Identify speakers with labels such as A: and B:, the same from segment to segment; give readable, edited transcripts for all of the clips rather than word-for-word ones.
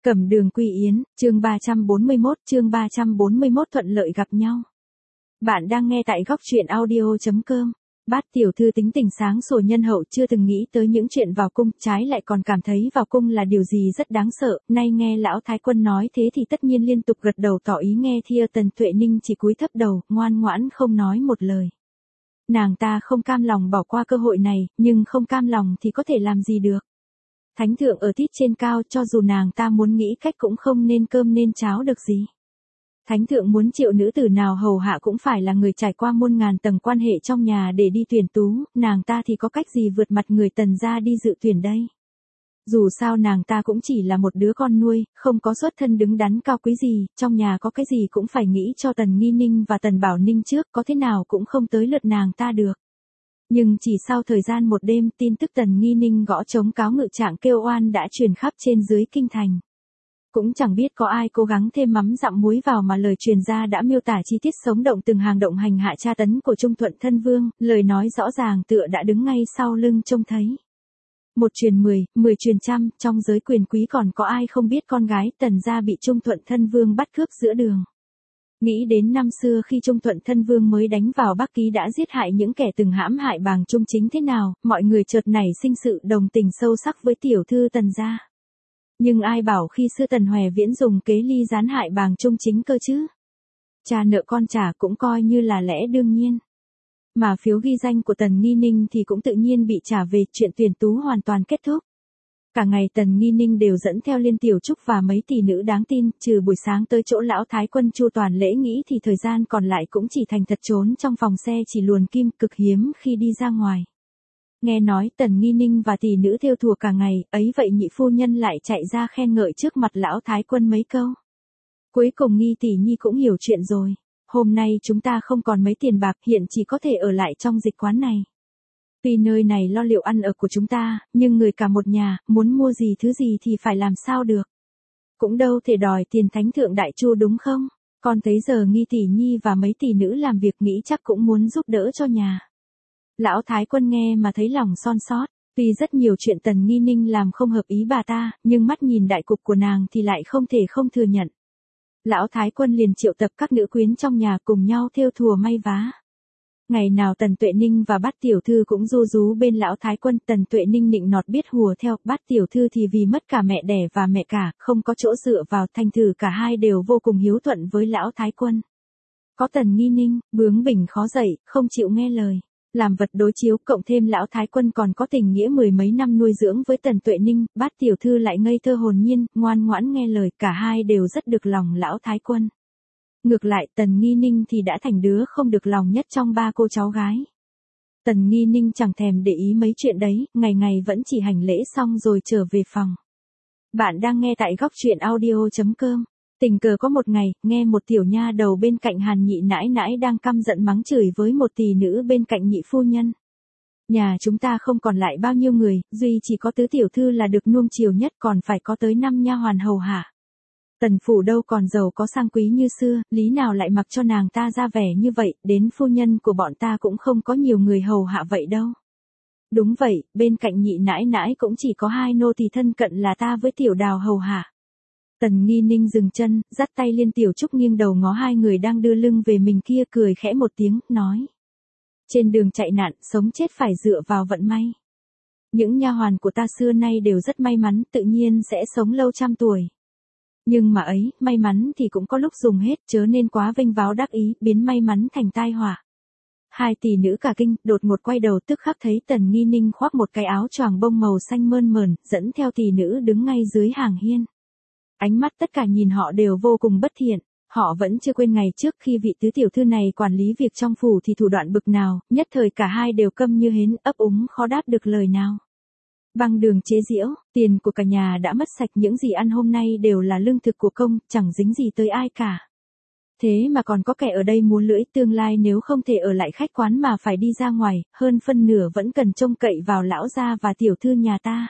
A: Cẩm Đường Quy Yến, chương 341 thuận lợi gặp nhau. Bạn đang nghe tại góc truyện audio.com. Bát tiểu thư tính tình sáng sủa nhân hậu, chưa từng nghĩ tới những chuyện vào cung, trái lại còn cảm thấy vào cung là điều gì rất đáng sợ. Nay nghe lão thái quân nói thế thì tất nhiên liên tục gật đầu tỏ ý nghe theo. Tần Tuệ Ninh chỉ cúi thấp đầu, ngoan ngoãn không nói một lời. Nàng ta không cam lòng bỏ qua cơ hội này, nhưng không cam lòng thì có thể làm gì được. Thánh thượng ở tít trên cao, cho dù nàng ta muốn nghĩ cách cũng không nên cơm nên cháo được gì. Thánh thượng muốn triệu nữ tử nào hầu hạ cũng phải là người trải qua muôn ngàn tầng quan hệ trong nhà để đi tuyển tú, nàng ta thì có cách gì vượt mặt người Tần gia đi dự tuyển đây. Dù sao nàng ta cũng chỉ là một đứa con nuôi, không có xuất thân đứng đắn cao quý gì, trong nhà có cái gì cũng phải nghĩ cho Tần Nghi Ninh và Tần Bảo Ninh trước, có thế nào cũng không tới lượt nàng ta được. Nhưng chỉ sau thời gian một đêm, tin tức Tần Nghi Ninh gõ trống cáo ngự trạng kêu oan đã truyền khắp trên dưới kinh thành. Cũng chẳng biết có ai cố gắng thêm mắm dặm muối vào mà lời truyền ra đã miêu tả chi tiết sống động từng hàng động hành hạ tra tấn của Trung Thuận Thân Vương, lời nói rõ ràng tựa đã đứng ngay sau lưng trông thấy. Một truyền 10, 10 truyền trăm, trong giới quyền quý còn có ai không biết con gái Tần gia bị Trung Thuận Thân Vương bắt cướp giữa đường. Nghĩ đến năm xưa khi Trung Thuận Thân Vương mới đánh vào Bắc Ký đã giết hại những kẻ từng hãm hại Bàng Trung Chính thế nào, mọi người chợt nảy sinh sự đồng tình sâu sắc với tiểu thư Tần gia. Nhưng ai bảo khi xưa Tần Hoè Viễn dùng kế ly gián hại Bàng Trung Chính cơ chứ? Cha nợ con trả cũng coi như là lẽ đương nhiên. Mà phiếu ghi danh của Tần Nghi Ninh thì cũng tự nhiên bị trả về, chuyện tuyển tú hoàn toàn kết thúc. Cả ngày Tần Nghi Ninh đều dẫn theo Liên Tiểu Trúc và mấy tỷ nữ đáng tin, trừ buổi sáng tới chỗ lão thái quân chu toàn lễ nghĩ thì thời gian còn lại cũng chỉ thành thật trốn trong phòng xe chỉ luồn kim, cực hiếm khi đi ra ngoài. Nghe nói Tần Nghi Ninh và tỷ nữ thêu thùa cả ngày, ấy vậy nhị phu nhân lại chạy ra khen ngợi trước mặt lão thái quân mấy câu. Cuối cùng Nghi tỷ nhi cũng hiểu chuyện rồi. Hôm nay chúng ta không còn mấy tiền bạc, hiện chỉ có thể ở lại trong dịch quán này. Tuy nơi này lo liệu ăn ở của chúng ta, nhưng người cả một nhà, muốn mua gì thứ gì thì phải làm sao được. Cũng đâu thể đòi tiền thánh thượng đại chu đúng không? Con thấy giờ Nghi tỷ nhi và mấy tỷ nữ làm việc nghĩ chắc cũng muốn giúp đỡ cho nhà. Lão thái quân nghe mà thấy lòng son sót, tuy rất nhiều chuyện Tần Nghi Ninh làm không hợp ý bà ta, nhưng mắt nhìn đại cục của nàng thì lại không thể không thừa nhận. Lão thái quân liền triệu tập các nữ quyến trong nhà cùng nhau thêu thùa may vá. Ngày nào Tần Tuệ Ninh và Bát tiểu thư cũng ru rú bên lão thái quân, Tần Tuệ Ninh nịnh nọt biết hùa theo, Bát tiểu thư thì vì mất cả mẹ đẻ và mẹ cả, không có chỗ dựa vào, thành thử cả hai đều vô cùng hiếu thuận với lão thái quân. Có Tần Nghi Ninh, bướng bỉnh khó dậy, không chịu nghe lời, làm vật đối chiếu, cộng thêm lão thái quân còn có tình nghĩa mười mấy năm nuôi dưỡng với Tần Tuệ Ninh, Bát tiểu thư lại ngây thơ hồn nhiên, ngoan ngoãn nghe lời, cả hai đều rất được lòng lão thái quân. Ngược lại Tần Nghi Ninh thì đã thành đứa không được lòng nhất trong ba cô cháu gái. Tần Nghi Ninh chẳng thèm để ý mấy chuyện đấy, ngày ngày vẫn chỉ hành lễ xong rồi trở về phòng. Bạn đang nghe tại góc truyện audio.com. Tình cờ có một ngày, nghe một tiểu nha đầu bên cạnh Hàn nhị nãi nãi đang căm giận mắng chửi với một tỷ nữ bên cạnh nhị phu nhân. Nhà chúng ta không còn lại bao nhiêu người, duy chỉ có tứ tiểu thư là được nuông chiều nhất, còn phải có tới 5 nha hoàn hầu hạ. Tần phủ đâu còn giàu có sang quý như xưa, lý nào lại mặc cho nàng ta ra vẻ như vậy, đến phu nhân của bọn ta cũng không có nhiều người hầu hạ vậy đâu. Đúng vậy, bên cạnh nhị nãi nãi cũng chỉ có 2 nô tỳ thân cận là ta với tiểu đào hầu hạ. Tần Nghi Ninh dừng chân, dắt tay Liên Tiểu Trúc nghiêng đầu ngó hai người đang đưa lưng về mình kia, cười khẽ một tiếng, nói. Trên đường chạy nạn, sống chết phải dựa vào vận may. Những nha hoàn của ta xưa nay đều rất may mắn, tự nhiên sẽ sống lâu trăm tuổi. Nhưng mà ấy, may mắn thì cũng có lúc dùng hết, chớ nên quá vênh váo đắc ý, biến may mắn thành tai họa. Hai tỷ nữ cả kinh, đột ngột quay đầu tức khắc thấy Tần Nghi Ninh khoác một cái áo choàng bông màu xanh mơn mởn, dẫn theo tỷ nữ đứng ngay dưới hàng hiên. Ánh mắt tất cả nhìn họ đều vô cùng bất thiện, họ vẫn chưa quên ngày trước khi vị tứ tiểu thư này quản lý việc trong phủ thì thủ đoạn bực nào, nhất thời cả hai đều câm như hến, ấp úng khó đáp được lời nào. Băng đường chế giễu, tiền của cả nhà đã mất sạch, những gì ăn hôm nay đều là lương thực của công, chẳng dính gì tới ai cả. Thế mà còn có kẻ ở đây múa lưỡi, tương lai nếu không thể ở lại khách quán mà phải đi ra ngoài, hơn phân nửa vẫn cần trông cậy vào lão gia và tiểu thư nhà ta.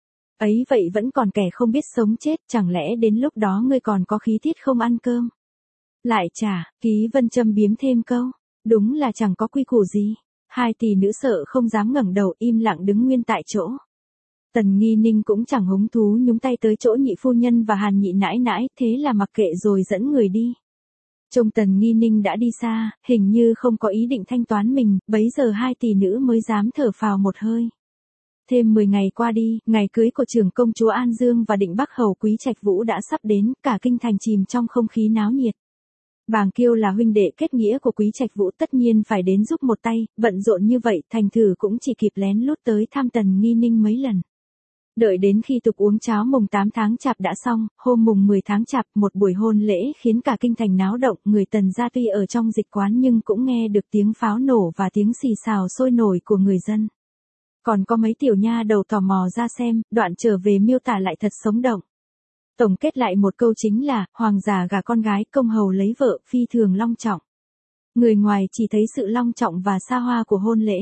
A: Ấy vậy vẫn còn kẻ không biết sống chết, chẳng lẽ đến lúc đó ngươi còn có khí tiết không ăn cơm? Lại chả, Ký Vân châm biếm thêm câu, đúng là chẳng có quy củ gì. Hai tỷ nữ sợ không dám ngẩng đầu, im lặng đứng nguyên tại chỗ. Tần Nghi Ninh cũng chẳng hứng thú nhúng tay tới chỗ nhị phu nhân và Hàn nhị nãi nãi, thế là mặc kệ rồi dẫn người đi. Trông Tần Nghi Ninh đã đi xa, hình như không có ý định thanh toán mình, bấy giờ hai tỷ nữ mới dám thở phào một hơi. Thêm 10 ngày qua đi, ngày cưới của trưởng công chúa An Dương và Định Bắc Hầu Quý Trạch Vũ đã sắp đến, cả kinh thành chìm trong không khí náo nhiệt. Bàng Kiêu là huynh đệ kết nghĩa của Quý Trạch Vũ tất nhiên phải đến giúp một tay, bận rộn như vậy, Thành Thử cũng chỉ kịp lén lút tới thăm Tần Nghi Ninh mấy lần. Đợi đến khi tục uống cháo mùng 8 tháng Chạp đã xong, hôm mùng 10 tháng Chạp một buổi hôn lễ khiến cả kinh thành náo động, người Tần gia tuy ở trong dịch quán nhưng cũng nghe được tiếng pháo nổ và tiếng xì xào sôi nổi của người dân. Còn có mấy tiểu nha đầu tò mò ra xem, đoạn trở về miêu tả lại thật sống động. Tổng kết lại một câu chính là, hoàng giả gả con gái, công hầu lấy vợ, phi thường long trọng. Người ngoài chỉ thấy sự long trọng và xa hoa của hôn lễ.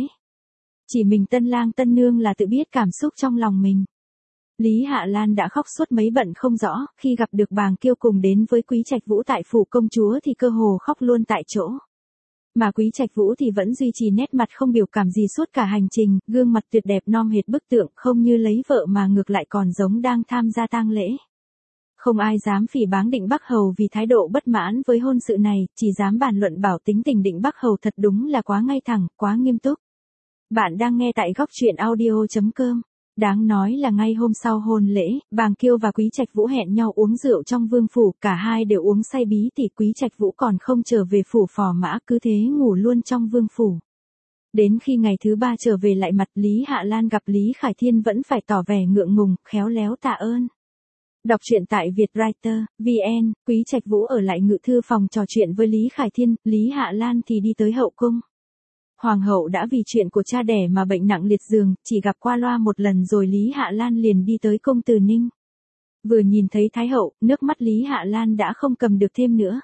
A: Chỉ mình tân lang tân nương là tự biết cảm xúc trong lòng mình. Lý Hạ Lan đã khóc suốt mấy bận không rõ, khi gặp được Bàng Kiêu cùng đến với Quý Trạch Vũ tại phủ công chúa thì cơ hồ khóc luôn tại chỗ. Mà Quý Trạch Vũ thì vẫn duy trì nét mặt không biểu cảm gì suốt cả hành trình, gương mặt tuyệt đẹp non hệt bức tượng, không như lấy vợ mà ngược lại còn giống đang tham gia tang lễ. Không ai dám phỉ báng Định Bắc Hầu vì thái độ bất mãn với hôn sự này, chỉ dám bàn luận bảo tính tình Định Bắc Hầu thật đúng là quá ngay thẳng, quá nghiêm túc. Bạn đang nghe tại góc truyện audio.com. Đáng nói là ngay hôm sau hôn lễ, Bàng Kiêu và Quý Trạch Vũ hẹn nhau uống rượu trong vương phủ, cả hai đều uống say bí tỉ, Quý Trạch Vũ còn không trở về phủ Phò Mã, cứ thế ngủ luôn trong vương phủ. Đến khi ngày thứ 3 trở về lại mặt Lý Hạ Lan gặp Lý Khải Thiên vẫn phải tỏ vẻ ngượng ngùng, khéo léo tạ ơn. Đọc truyện tại Vietwriter, VN, Quý Trạch Vũ ở lại ngự thư phòng trò chuyện với Lý Khải Thiên, Lý Hạ Lan thì đi tới hậu cung. Hoàng hậu đã vì chuyện của cha đẻ mà bệnh nặng liệt giường, chỉ gặp qua loa một lần rồi Lý Hạ Lan liền đi tới cung Từ Ninh. Vừa nhìn thấy Thái hậu, nước mắt Lý Hạ Lan đã không cầm được thêm nữa.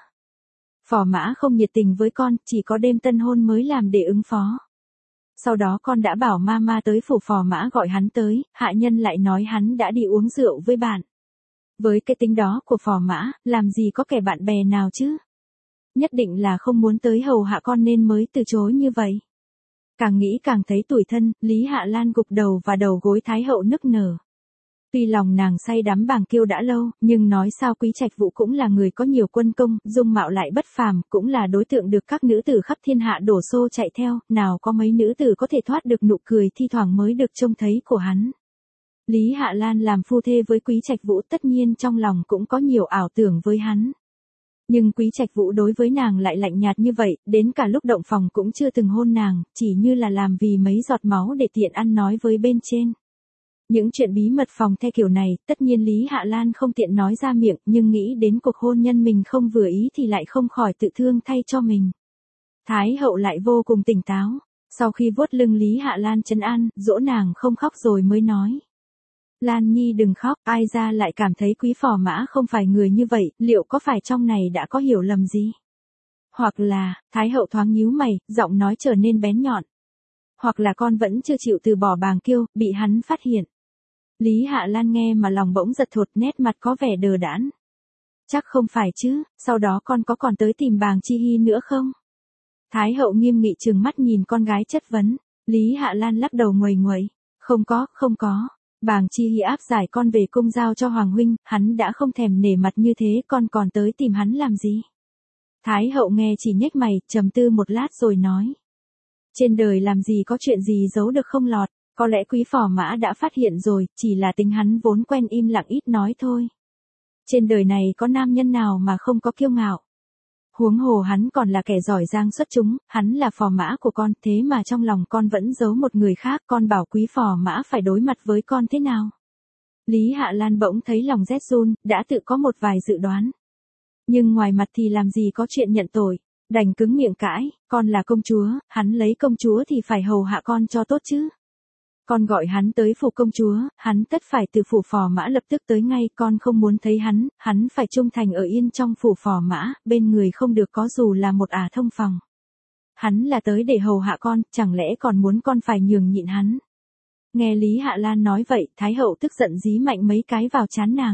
A: Phò Mã không nhiệt tình với con, chỉ có đêm tân hôn mới làm để ứng phó. Sau đó con đã bảo mama tới phủ Phò Mã gọi hắn tới, hạ nhân lại nói hắn đã đi uống rượu với bạn. Với cái tính đó của Phò Mã, làm gì có kẻ bạn bè nào chứ? Nhất định là không muốn tới hầu hạ con nên mới từ chối như vậy. Càng nghĩ càng thấy tủi thân, Lý Hạ Lan gục đầu và đầu gối Thái hậu nức nở. Tuy lòng nàng say đắm Bàng Kiêu đã lâu, nhưng nói sao Quý Trạch Vũ cũng là người có nhiều quân công, dung mạo lại bất phàm, cũng là đối tượng được các nữ tử khắp thiên hạ đổ xô chạy theo, nào có mấy nữ tử có thể thoát được nụ cười thi thoảng mới được trông thấy của hắn. Lý Hạ Lan làm phu thê với Quý Trạch Vũ tất nhiên trong lòng cũng có nhiều ảo tưởng với hắn. Nhưng Quý Trạch Vũ đối với nàng lại lạnh nhạt như vậy, đến cả lúc động phòng cũng chưa từng hôn nàng, chỉ như là làm vì mấy giọt máu để tiện ăn nói với bên trên. Những chuyện bí mật phòng the kiểu này, tất nhiên Lý Hạ Lan không tiện nói ra miệng, nhưng nghĩ đến cuộc hôn nhân mình không vừa ý thì lại không khỏi tự thương thay cho mình. Thái hậu lại vô cùng tỉnh táo, sau khi vuốt lưng Lý Hạ Lan trấn an, dỗ nàng không khóc rồi mới nói. Lan Nhi đừng khóc, ai ra lại cảm thấy Quý Phò Mã không phải người như vậy, liệu có phải trong này đã có hiểu lầm gì? Hoặc là, Thái hậu thoáng nhíu mày, giọng nói trở nên bén nhọn. Hoặc là con vẫn chưa chịu từ bỏ Bàng Kiêu, bị hắn phát hiện. Lý Hạ Lan nghe mà lòng bỗng giật thột, nét mặt có vẻ đờ đẫn. Chắc không phải chứ, sau đó con có còn tới tìm Bàng Chi Hy nữa không? Thái hậu nghiêm nghị trừng mắt nhìn con gái chất vấn. Lý Hạ Lan lắc đầu nguầy nguậy. Không có. Bàng Chi Hy áp giải con về cung giao cho Hoàng huynh, hắn đã không thèm nể mặt như thế, con còn tới tìm hắn làm gì? Thái hậu nghe chỉ nhếch mày, trầm tư một lát rồi nói. Trên đời làm gì có chuyện gì giấu được không lọt, có lẽ Quý Phò Mã đã phát hiện rồi, chỉ là tính hắn vốn quen im lặng ít nói thôi. Trên đời này có nam nhân nào mà không có kiêu ngạo. Huống hồ hắn còn là kẻ giỏi giang xuất chúng, hắn là phò mã của con, thế mà trong lòng con vẫn giấu một người khác, con bảo Quý Phò Mã phải đối mặt với con thế nào? Lý Hạ Lan bỗng thấy lòng rét run, đã tự có một vài dự đoán. Nhưng ngoài mặt thì làm gì có chuyện nhận tội, đành cứng miệng cãi, con là công chúa, hắn lấy công chúa thì phải hầu hạ con cho tốt chứ. Con gọi hắn tới phủ công chúa, hắn tất phải từ phủ Phò Mã lập tức tới ngay, con không muốn thấy hắn phải trung thành ở yên trong phủ Phò Mã, bên người không được có dù là một ả thông phòng. Hắn là tới để hầu hạ con, chẳng lẽ còn muốn con phải nhường nhịn hắn. Nghe Lý Hạ Lan nói vậy, Thái hậu tức giận dí mạnh mấy cái vào trán nàng.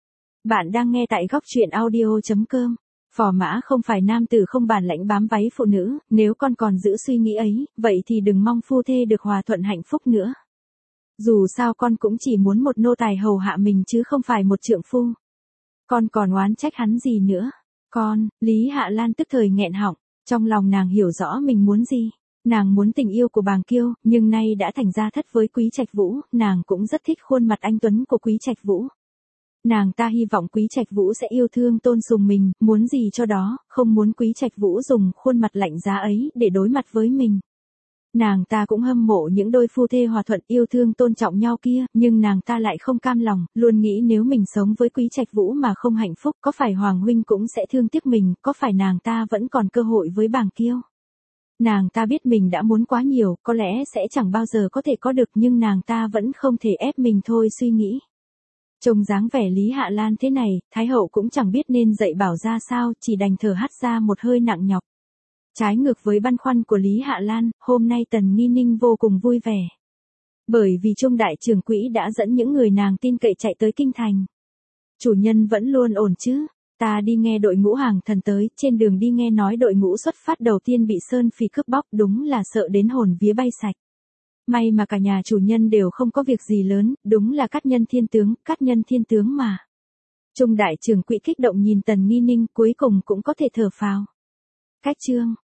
A: Bạn đang nghe tại góc truyện audio.com. Phò Mã không phải nam tử không bản lãnh bám váy phụ nữ, nếu con còn giữ suy nghĩ ấy, vậy thì đừng mong phu thê được hòa thuận hạnh phúc nữa. Dù sao con cũng chỉ muốn một nô tài hầu hạ mình chứ không phải một trượng phu. Con còn oán trách hắn gì nữa? Con, Lý Hạ Lan tức thời nghẹn họng, trong lòng nàng hiểu rõ mình muốn gì. Nàng muốn tình yêu của Bàng Kiêu, nhưng nay đã thành ra thất với Quý Trạch Vũ, nàng cũng rất thích khuôn mặt anh tuấn của Quý Trạch Vũ. Nàng ta hy vọng Quý Trạch Vũ sẽ yêu thương tôn sùng mình, muốn gì cho đó, không muốn Quý Trạch Vũ dùng khuôn mặt lạnh giá ấy để đối mặt với mình. Nàng ta cũng hâm mộ những đôi phu thê hòa thuận yêu thương tôn trọng nhau kia, nhưng nàng ta lại không cam lòng, luôn nghĩ nếu mình sống với Quý Trạch Vũ mà không hạnh phúc, có phải Hoàng huynh cũng sẽ thương tiếc mình, có phải nàng ta vẫn còn cơ hội với Bàng Kiêu. Nàng ta biết mình đã muốn quá nhiều, có lẽ sẽ chẳng bao giờ có thể có được, nhưng nàng ta vẫn không thể ép mình thôi suy nghĩ. Trông dáng vẻ Lý Hạ Lan thế này, Thái hậu cũng chẳng biết nên dạy bảo ra sao, chỉ đành thở hắt ra một hơi nặng nhọc. Trái ngược với băn khoăn của Lý Hạ Lan, hôm nay Tần Nghi Ninh vô cùng vui vẻ. Bởi vì Trung đại trưởng quỹ đã dẫn những người nàng tin cậy chạy tới kinh thành. Chủ nhân vẫn luôn ổn chứ? Ta đi nghe đội ngũ hàng thần tới, trên đường đi nghe nói đội ngũ xuất phát đầu tiên bị Sơn Phỉ cướp bóc, đúng là sợ đến hồn vía bay sạch. May mà cả nhà chủ nhân đều không có việc gì lớn, đúng là cát nhân thiên tướng mà. Trung đại trưởng quỹ kích động nhìn Tần Nghi Ninh, cuối cùng cũng có thể thở phào. Cách chương